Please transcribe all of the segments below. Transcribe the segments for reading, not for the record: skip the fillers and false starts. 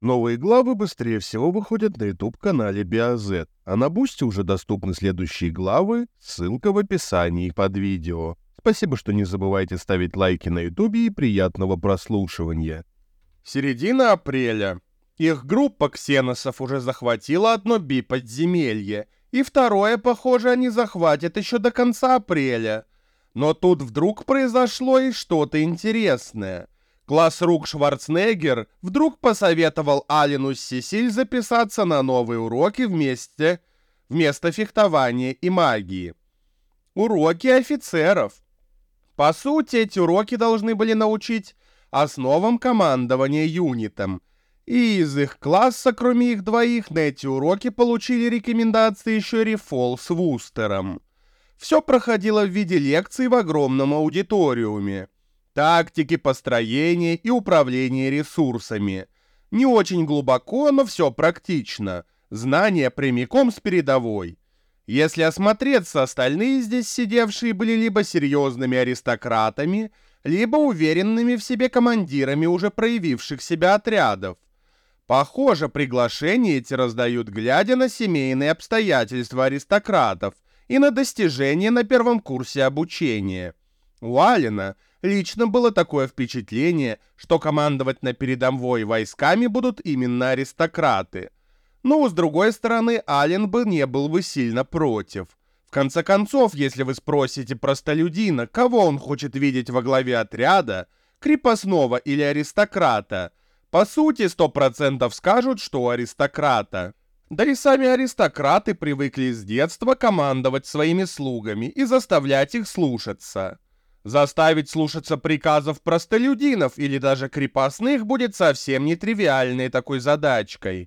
Новые главы быстрее всего выходят на YouTube-канале BioZ, а на Бусти уже доступны следующие главы, ссылка в описании под видео. Спасибо, что не забывайте ставить лайки на YouTube и приятного прослушивания. Середина апреля. Их группа ксеносов уже захватила одно би-подземелье, и второе, похоже, они захватят еще до конца апреля. Но тут вдруг произошло и что-то интересное. Классрук Шварценеггер вдруг посоветовал Аллену с Сесиль записаться на новые уроки вместо фехтования и магии. Уроки офицеров. По сути, эти уроки должны были научить основам командования юнитом. И из их класса, кроме их двоих, на эти уроки получили рекомендации еще Рифол с Вустером. Все проходило в виде лекций в огромном аудиториуме. Тактики построения и управления ресурсами. Не очень глубоко, но все практично. Знания прямиком с передовой. Если осмотреться, остальные здесь сидевшие были либо серьезными аристократами, либо уверенными в себе командирами уже проявивших себя отрядов. Похоже, приглашения эти раздают, глядя на семейные обстоятельства аристократов и на достижения на первом курсе обучения. У Аллена лично было такое впечатление, что командовать на передовой войсками будут именно аристократы. Но, с другой стороны, Аллен бы не был бы сильно против. В конце концов, если вы спросите простолюдина, кого он хочет видеть во главе отряда, крепостного или аристократа, по сути 100% скажут, что аристократа. Да и сами аристократы привыкли с детства командовать своими слугами и заставлять их слушаться. Заставить слушаться приказов простолюдинов или даже крепостных будет совсем нетривиальной такой задачкой.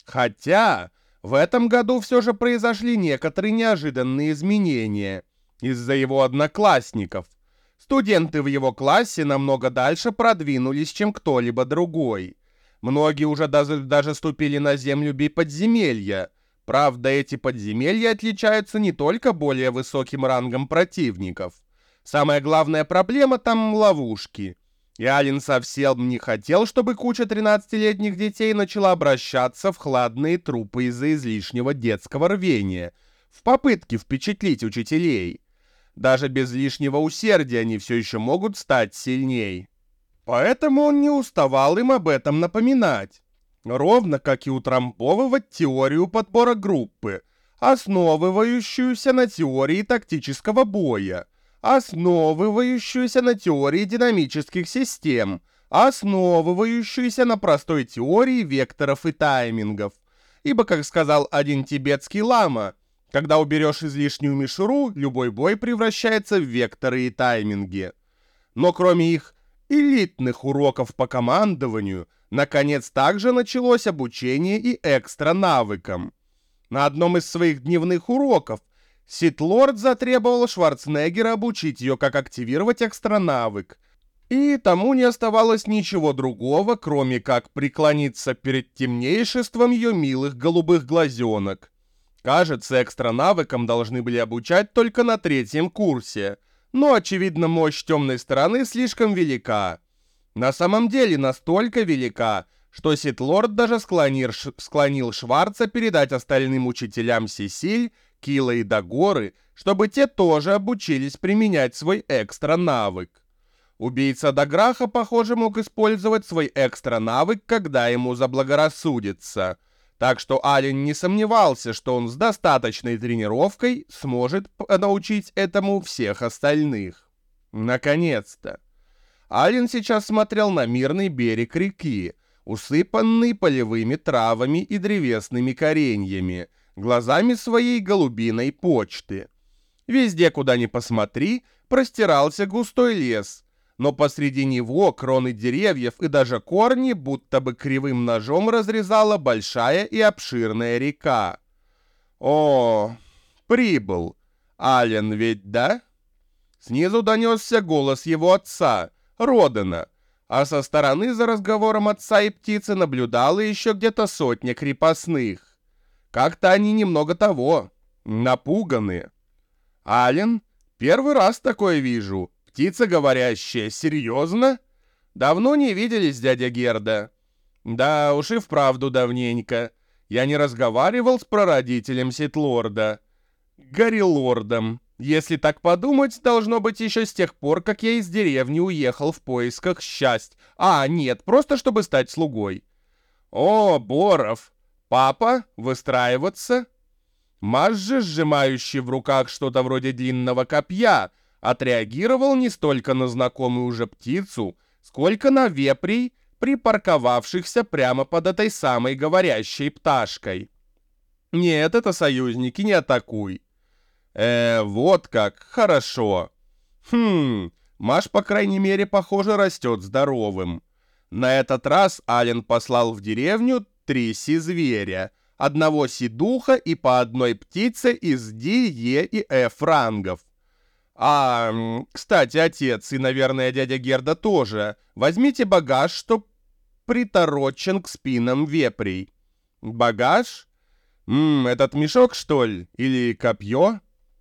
Хотя в этом году все же произошли некоторые неожиданные изменения из-за его одноклассников. Студенты в его классе намного дальше продвинулись, чем кто-либо другой. Многие уже даже ступили на землю би-подземелья. Правда, эти подземелья отличаются не только более высоким рангом противников. Самая главная проблема там — ловушки. И Аллен совсем не хотел, чтобы куча 13-летних детей начала обращаться в хладные трупы из-за излишнего детского рвения, в попытке впечатлить учителей. Даже без лишнего усердия они все еще могут стать сильней. Поэтому он не уставал им об этом напоминать. Ровно как и утрамбовывать теорию подбора группы, основывающуюся на теории тактического боя, основывающуюся на теории динамических систем, основывающуюся на простой теории векторов и таймингов. Ибо, как сказал один тибетский лама, когда уберешь излишнюю мишуру, любой бой превращается в векторы и тайминги. Но кроме их элитных уроков по командованию, наконец также началось обучение и экстра-навыкам. На одном из своих дневных уроков Сит-лорд затребовал Шварценеггера обучить ее, как активировать экстра-навык. И тому не оставалось ничего другого, кроме как преклониться перед темнейшеством ее милых голубых глазенок. Кажется, экстра-навыкам должны были обучать только на 3-м курсе, но, очевидно, мощь темной стороны слишком велика. На самом деле настолько велика, что Сит-лорд даже склонил Шварца передать остальным учителям Сесиль, Кила и Дагоры, чтобы те тоже обучились применять свой экстра-навык. Убийца Даграха, похоже, мог использовать свой экстра-навык, когда ему заблагорассудится. Так что Аллен не сомневался, что он с достаточной тренировкой сможет научить этому всех остальных. Наконец-то. Аллен сейчас смотрел на мирный берег реки, усыпанный полевыми травами и древесными кореньями, глазами своей голубиной почты. Везде, куда ни посмотри, простирался густой лес, но посреди него кроны деревьев и даже корни будто бы кривым ножом разрезала большая и обширная река. О, прибыл. Аллен ведь, да? Снизу донесся голос его отца, Родена, а со стороны за разговором отца и птицы наблюдала еще где-то сотня крепостных. Как-то они немного того, напуганы. Аллен, первый раз такое вижу. Птица говорящая, серьезно? Давно не виделись, дядя Герда. Да уж и вправду давненько. Я не разговаривал с прародителем Ситлорда. Горилордом. Если так подумать, должно быть еще с тех пор, как я из деревни уехал в поисках счастья. Нет, просто чтобы стать слугой. О, Боров! Папа, выстраиваться? Маш же, сжимающий в руках что-то вроде длинного копья, отреагировал не столько на знакомую уже птицу, сколько на вепрей, припарковавшихся прямо под этой самой говорящей пташкой. Нет, это союзники, не атакуй. Вот как, хорошо. Маш, по крайней мере, похоже, растет здоровым. На этот раз Ален послал в деревню 3 си-зверя, одного си-духа и по одной птице из Ди, Е и Ф рангов. Кстати, отец и, наверное, дядя Герда тоже. Возьмите багаж, что приторочен к спинам вепрей. Багаж? Этот мешок, что ли? Или копье?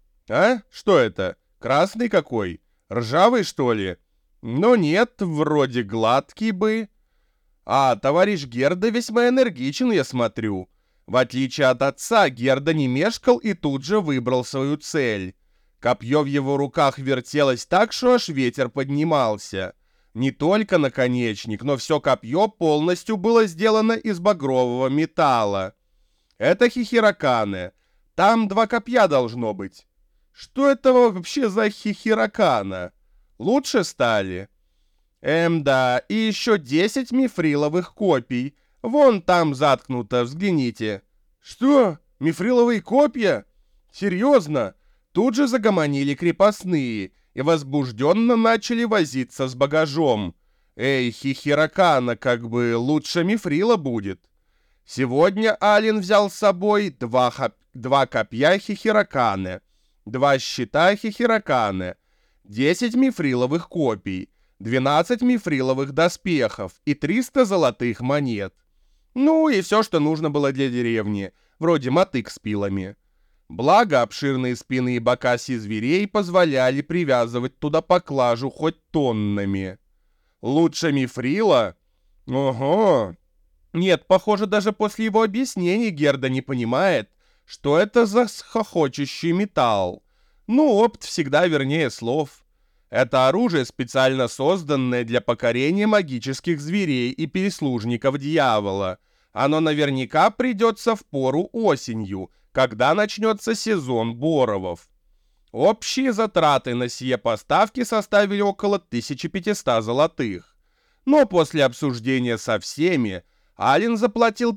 Что это? Красный какой? Ржавый, что ли? Но нет, вроде гладкий бы. Товарищ Герда весьма энергичен, я смотрю. В отличие от отца, Герда не мешкал и тут же выбрал свою цель. Копье в его руках вертелось так, что аж ветер поднимался. Не только наконечник, но все копье полностью было сделано из багрового металла. Это хихираканы. Там 2 копья должно быть. Что это вообще за хихиракана? Лучше стали? Да, и еще 10 мифриловых копий. Вон там заткнуто, взгляните. Что? Мифриловые копья? Серьезно? Тут же загомонили крепостные и возбужденно начали возиться с багажом. Хихиракана, как бы лучше мифрила будет. Сегодня Ален взял с собой 2 копья хихираканы, 2 щита хихираканы, 10 мифриловых копий, 12 мифриловых доспехов и 300 золотых монет. Ну и все, что нужно было для деревни, вроде мотык с пилами. Благо, обширные спины и бока си-зверей позволяли привязывать туда поклажу хоть тоннами. Лучше мифрила? Ого! Нет, похоже, даже после его объяснений Герда не понимает, что это за хохочущий металл. Опыт всегда вернее слов. Это оружие специально созданное для покорения магических зверей и переслужников дьявола. Оно наверняка придется в пору осенью, когда начнется сезон боровов. Общие затраты на сие поставки составили около 1500 золотых. Но после обсуждения со всеми, Ален заплатил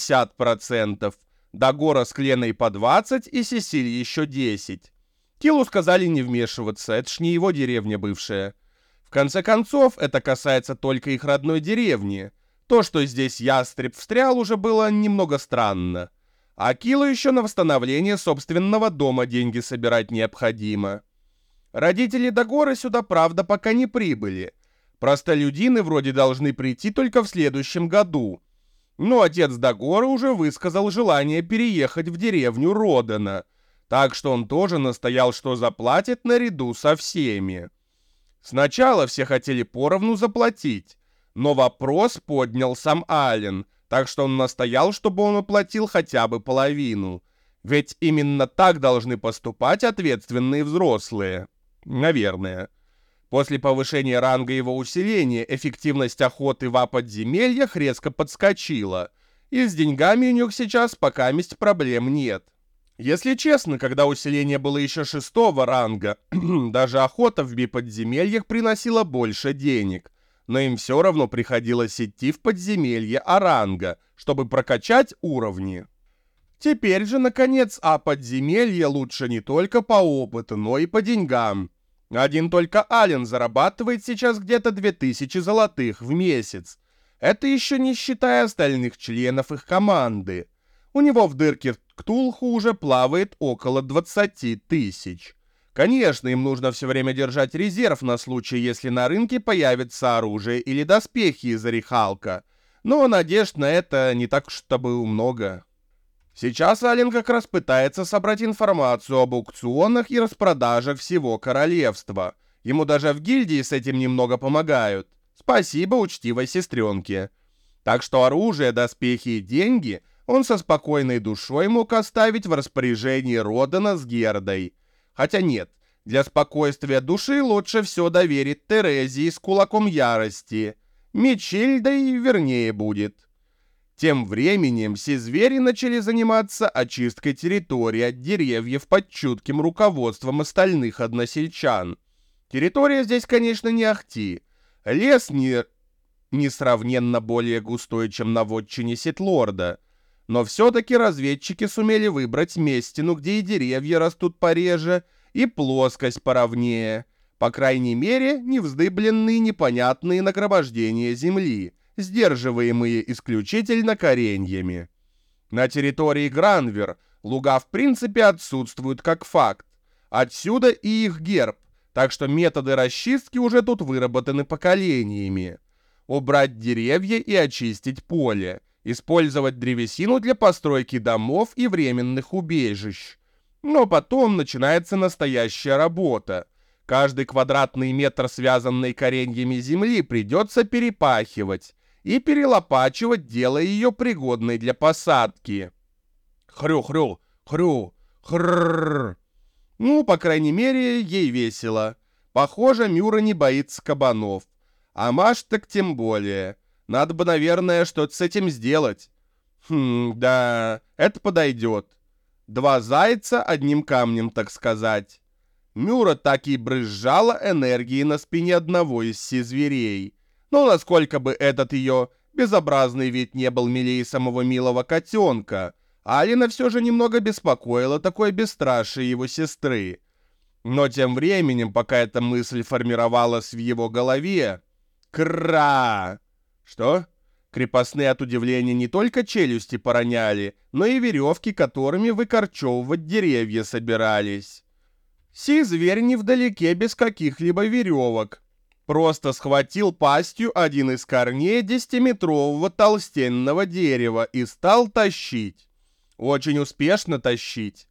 50%, Дагора с Кленой по 20 и Сесиль еще 10. Килу сказали не вмешиваться, это ж не его деревня бывшая. В конце концов, это касается только их родной деревни. То, что здесь ястреб встрял, уже было немного странно. А Килу еще на восстановление собственного дома деньги собирать необходимо. Родители Дагоры сюда, правда, пока не прибыли. Простолюдины вроде должны прийти только в следующем году. Но отец Дагоры уже высказал желание переехать в деревню Родена, так что он тоже настоял, что заплатит наряду со всеми. Сначала все хотели поровну заплатить, но вопрос поднял сам Ален, так что он настоял, чтобы он уплатил хотя бы половину. Ведь именно так должны поступать ответственные взрослые. Наверное. После повышения ранга его усиления эффективность охоты в подземельях резко подскочила, и с деньгами у них сейчас покаместь проблем нет. Если честно, когда усиление было еще 6-го ранга, даже охота в подземельях приносила больше денег, но им все равно приходилось идти в подземелье А-ранга, чтобы прокачать уровни. Теперь же, наконец, подземелье лучше не только по опыту, но и по деньгам. Один только Ален зарабатывает сейчас где-то 2000 золотых в месяц. Это еще не считая остальных членов их команды. У него в дырке Ктулху уже плавает около 20 тысяч. Конечно, им нужно все время держать резерв на случай, если на рынке появится оружие или доспехи из орехалка. Но надежд на это не так уж чтобы много. Сейчас Ален как раз пытается собрать информацию об аукционах и распродажах всего королевства. Ему даже в гильдии с этим немного помогают. Спасибо учтивой сестренке. Так что оружие, доспехи и деньги он со спокойной душой мог оставить в распоряжении Родена с Гердой. Хотя нет, для спокойствия души лучше все доверить Терезии с кулаком ярости. Мечильдой вернее будет. Тем временем все звери начали заниматься очисткой территории от деревьев под чутким руководством остальных односельчан. Территория здесь, конечно, не ахти. Лес несравненно более густой, чем на вотчине Ситлорда. Но все-таки разведчики сумели выбрать местину, где и деревья растут пореже, и плоскость поровнее. По крайней мере, не вздыбленные непонятные нагромождения земли, сдерживаемые исключительно кореньями. На территории Гранвер луга в принципе отсутствуют как факт. Отсюда и их герб, так что методы расчистки уже тут выработаны поколениями. Убрать деревья и очистить поле, использовать древесину для постройки домов и временных убежищ. Но потом начинается настоящая работа. Каждый квадратный метр связанной кореньями земли придется перепахивать и перелопачивать, делая ее пригодной для посадки. Хрю-хрю, хрю, хррррр. Ну, по крайней мере, ей весело. Похоже, Мюра не боится кабанов. А Маш так тем более. Надо бы, наверное, что-то с этим сделать. Да, это подойдет. 2 зайца одним камнем, так сказать. Мюра так и брызжала энергией на спине одного из зверей. Но насколько бы этот ее безобразный вид не был милее самого милого котенка, Алина все же немного беспокоила такое бесстрашие его сестры. Но тем временем, пока эта мысль формировалась в его голове... Кра! Что? Крепостные от удивления не только челюсти пороняли, но и веревки, которыми выкорчевывать деревья собирались. Зверь невдалеке без каких-либо веревок. Просто схватил пастью один из корней 10-метрового толстенного дерева и стал тащить. Очень успешно тащить.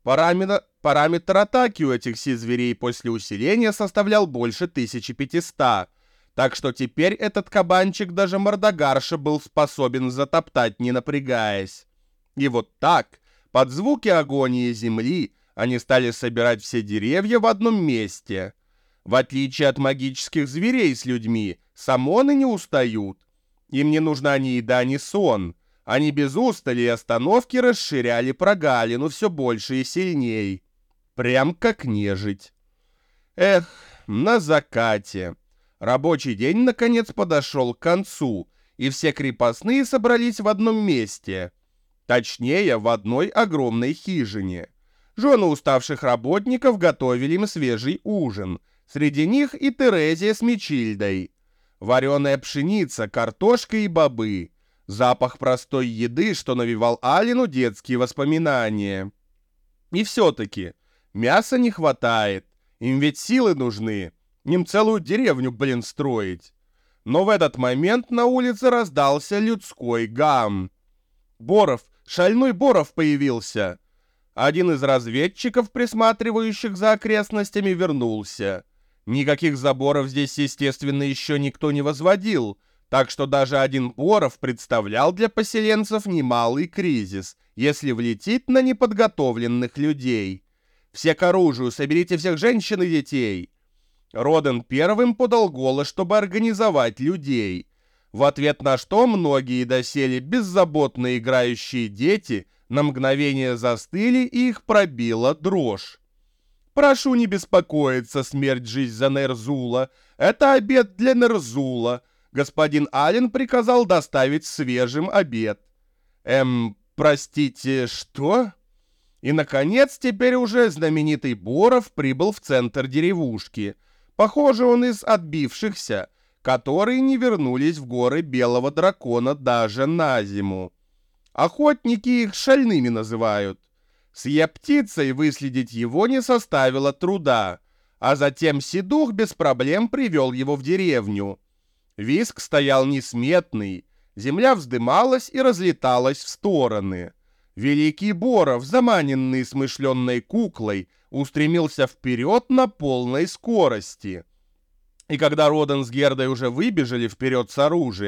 Параметр атаки у этих зверей после усиления составлял больше 1500. Так что теперь этот кабанчик даже мордогарша был способен затоптать, не напрягаясь. И вот так, под звуки агонии земли, они стали собирать все деревья в одном месте. В отличие от магических зверей с людьми, самоны не устают. Им не нужна ни еда, ни сон. Они без устали и остановки расширяли прогалину все больше и сильней. Прям как нежить. Эх, на закате. Рабочий день наконец подошел к концу, и все крепостные собрались в одном месте. Точнее, в одной огромной хижине. Жены уставших работников готовили им свежий ужин. Среди них и Терезия с Мечильдой. Вареная пшеница, картошка и бобы. Запах простой еды, что навевал Алину детские воспоминания. И все-таки мяса не хватает. Им ведь силы нужны. Им целую деревню, строить. Но в этот момент на улице раздался людской гам. Боров, шальной Боров появился. Один из разведчиков, присматривающих за окрестностями, вернулся. Никаких заборов здесь, естественно, еще никто не возводил, так что даже один Боров представлял для поселенцев немалый кризис, если влетит на неподготовленных людей. Все к оружию, соберите всех женщин и детей. Роден первым подал голос, чтобы организовать людей, в ответ на что многие доселе беззаботно играющие дети на мгновение застыли и их пробила дрожь. «Прошу не беспокоиться, смерть-жизнь за Нерзула. Это обед для Нерзула. Господин Ален приказал доставить свежим обед». Простите, что?» И, наконец, теперь уже знаменитый Боров прибыл в центр деревушки. Похоже, он из отбившихся, которые не вернулись в горы Белого Дракона даже на зиму. Охотники их шальными называют. С птицей выследить его не составило труда, а затем Седух без проблем привел его в деревню. Виск стоял несметный, земля вздымалась и разлеталась в стороны. Великий Боров, заманенный смышленной куклой, устремился вперед на полной скорости. И когда Роден с Гердой уже выбежали вперед с оружием,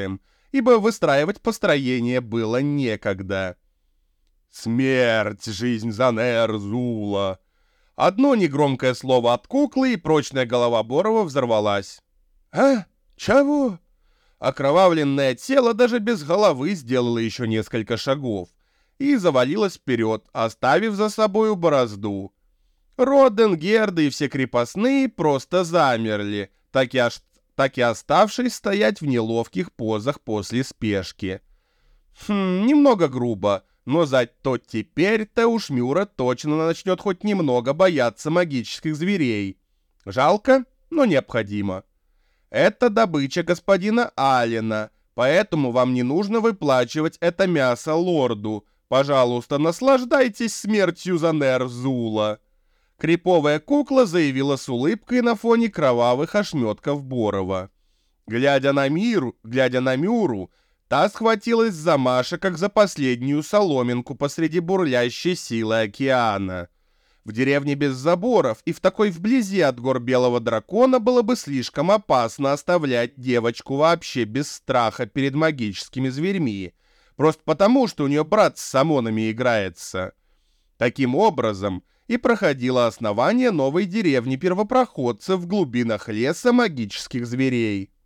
ибо выстраивать построение было некогда. «Смерть, жизнь за Нерзула!» Одно негромкое слово от куклы, и прочная голова Борова взорвалась. «А? Чего?» Окровавленное тело даже без головы сделало еще несколько шагов и завалилось вперед, оставив за собою борозду. Роден, Герда и все крепостные просто замерли, так и оставшись стоять в неловких позах после спешки. Немного грубо, но зато теперь Теушмюра точно начнет хоть немного бояться магических зверей. Жалко, но необходимо. Это добыча господина Аллена, поэтому вам не нужно выплачивать это мясо лорду. Пожалуйста, наслаждайтесь смертью за Нерзула. Криповая кукла заявила с улыбкой на фоне кровавых ошметков Борова. Глядя на Мюру, та схватилась за Маша, как за последнюю соломинку посреди бурлящей силы океана. В деревне без заборов и в такой вблизи от гор Белого Дракона было бы слишком опасно оставлять девочку вообще без страха перед магическими зверьми, просто потому, что у нее брат с самонами играется. Таким образом и проходило основание новой деревни первопроходцев в глубинах леса магических зверей.